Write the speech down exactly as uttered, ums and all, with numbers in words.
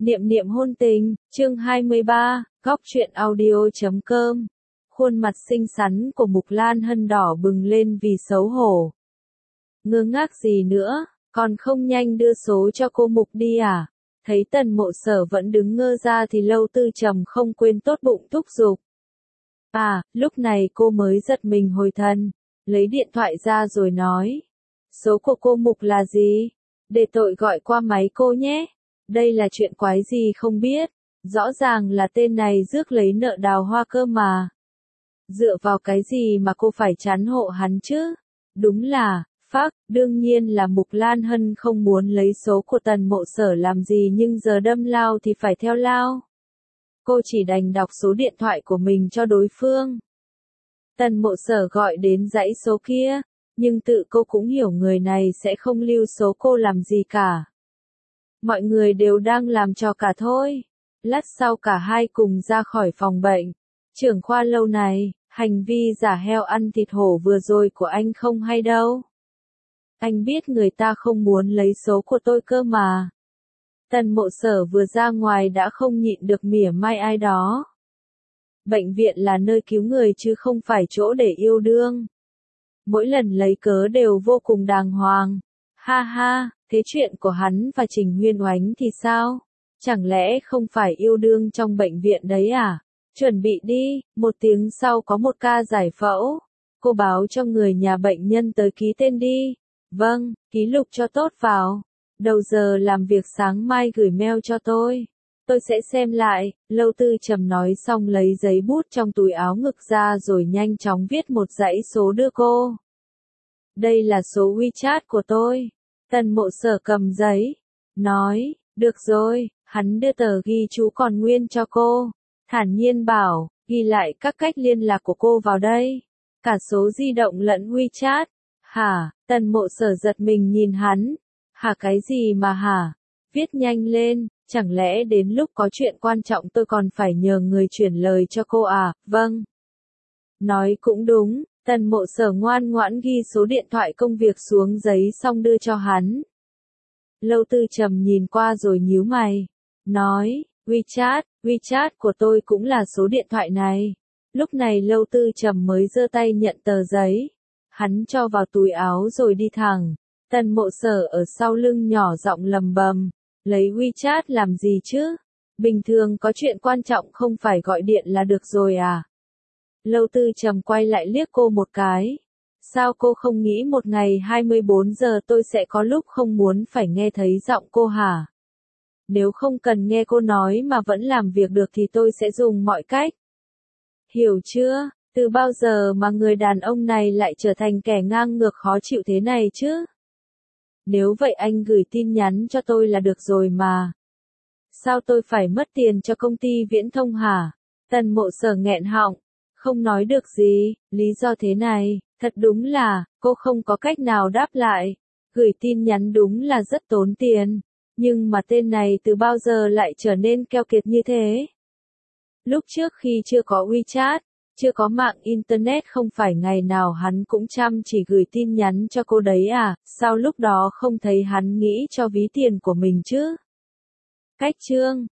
Niệm niệm hôn tình, chương hai mươi ba, góc truyện audio chấm com. Khuôn mặt xinh xắn của Mục Lan Hân đỏ bừng lên vì xấu hổ. Ngơ ngác gì nữa, còn không nhanh đưa số cho cô Mục đi à? Thấy Tần Mộ Sở vẫn đứng ngơ ra thì Lâu Tư Trầm không quên tốt bụng thúc giục. À, lúc này cô mới giật mình hồi thần, lấy điện thoại ra rồi nói. Số của cô Mục là gì? Để tội gọi qua máy cô nhé. Đây là chuyện quái gì không biết, rõ ràng là tên này rước lấy nợ Đào Hoa cơ mà. Dựa vào cái gì mà cô phải chán hộ hắn chứ? Đúng là, phác, đương nhiên là Mục Lan Hân không muốn lấy số của Tần Mộ Sở làm gì nhưng giờ đâm lao thì phải theo lao. Cô chỉ đành đọc số điện thoại của mình cho đối phương. Tần Mộ Sở gọi đến dãy số kia, nhưng tự cô cũng hiểu người này sẽ không lưu số cô làm gì cả. Mọi người đều đang làm trò cả thôi. Lát sau cả hai cùng ra khỏi phòng bệnh. Trưởng khoa Lâu này, hành vi giả heo ăn thịt hổ vừa rồi của anh không hay đâu. Anh biết người ta không muốn lấy số của tôi cơ mà. Tần Mộ Sở vừa ra ngoài đã không nhịn được mỉa mai ai đó. Bệnh viện là nơi cứu người chứ không phải chỗ để yêu đương. Mỗi lần lấy cớ đều vô cùng đàng hoàng. Ha ha, thế chuyện của hắn và Trình Huyên Oánh thì sao? Chẳng lẽ không phải yêu đương trong bệnh viện đấy à? Chuẩn bị đi, một tiếng sau có một ca giải phẫu. Cô báo cho người nhà bệnh nhân tới ký tên đi. Vâng, ký lục cho tốt vào. Đầu giờ làm việc sáng mai gửi mail cho tôi. Tôi sẽ xem lại. Lâu Tư Trầm nói xong lấy giấy bút trong túi áo ngực ra rồi nhanh chóng viết một dãy số đưa cô. Đây là số WeChat của tôi. Tần Mộ Sở cầm giấy, nói, được rồi, hắn đưa tờ ghi chú còn nguyên cho cô, thản nhiên bảo, ghi lại các cách liên lạc của cô vào đây, cả số di động lẫn WeChat. Hả? Tần Mộ Sở giật mình nhìn hắn. Hả cái gì mà hả? Viết nhanh lên, chẳng lẽ đến lúc có chuyện quan trọng tôi còn phải nhờ người chuyển lời cho cô à? Vâng. Nói cũng đúng. Tần Mộ Sở ngoan ngoãn ghi số điện thoại công việc xuống giấy xong đưa cho hắn. Lâu Tư Trầm nhìn qua rồi nhíu mày. Nói, WeChat, WeChat của tôi cũng là số điện thoại này. Lúc này Lâu Tư Trầm mới giơ tay nhận tờ giấy. Hắn cho vào túi áo rồi đi thẳng. Tần Mộ Sở ở sau lưng nhỏ giọng lầm bầm. Lấy WeChat làm gì chứ? Bình thường có chuyện quan trọng không phải gọi điện là được rồi à? Lâu Tư Trầm quay lại liếc cô một cái. Sao cô không nghĩ một ngày hai mươi bốn giờ tôi sẽ có lúc không muốn phải nghe thấy giọng cô hả? Nếu không cần nghe cô nói mà vẫn làm việc được thì tôi sẽ dùng mọi cách. Hiểu chưa? Từ bao giờ mà người đàn ông này lại trở thành kẻ ngang ngược khó chịu thế này chứ? Nếu vậy anh gửi tin nhắn cho tôi là được rồi mà. Sao tôi phải mất tiền cho công ty viễn thông hả? Tần Mộ Sở nghẹn họng. Không nói được gì, lý do thế này, thật đúng là, cô không có cách nào đáp lại. Gửi tin nhắn đúng là rất tốn tiền, nhưng mà tên này từ bao giờ lại trở nên keo kiệt như thế? Lúc trước khi chưa có WeChat, chưa có mạng Internet không phải ngày nào hắn cũng chăm chỉ gửi tin nhắn cho cô đấy à, sao lúc đó không thấy hắn nghĩ cho ví tiền của mình chứ? Cách chương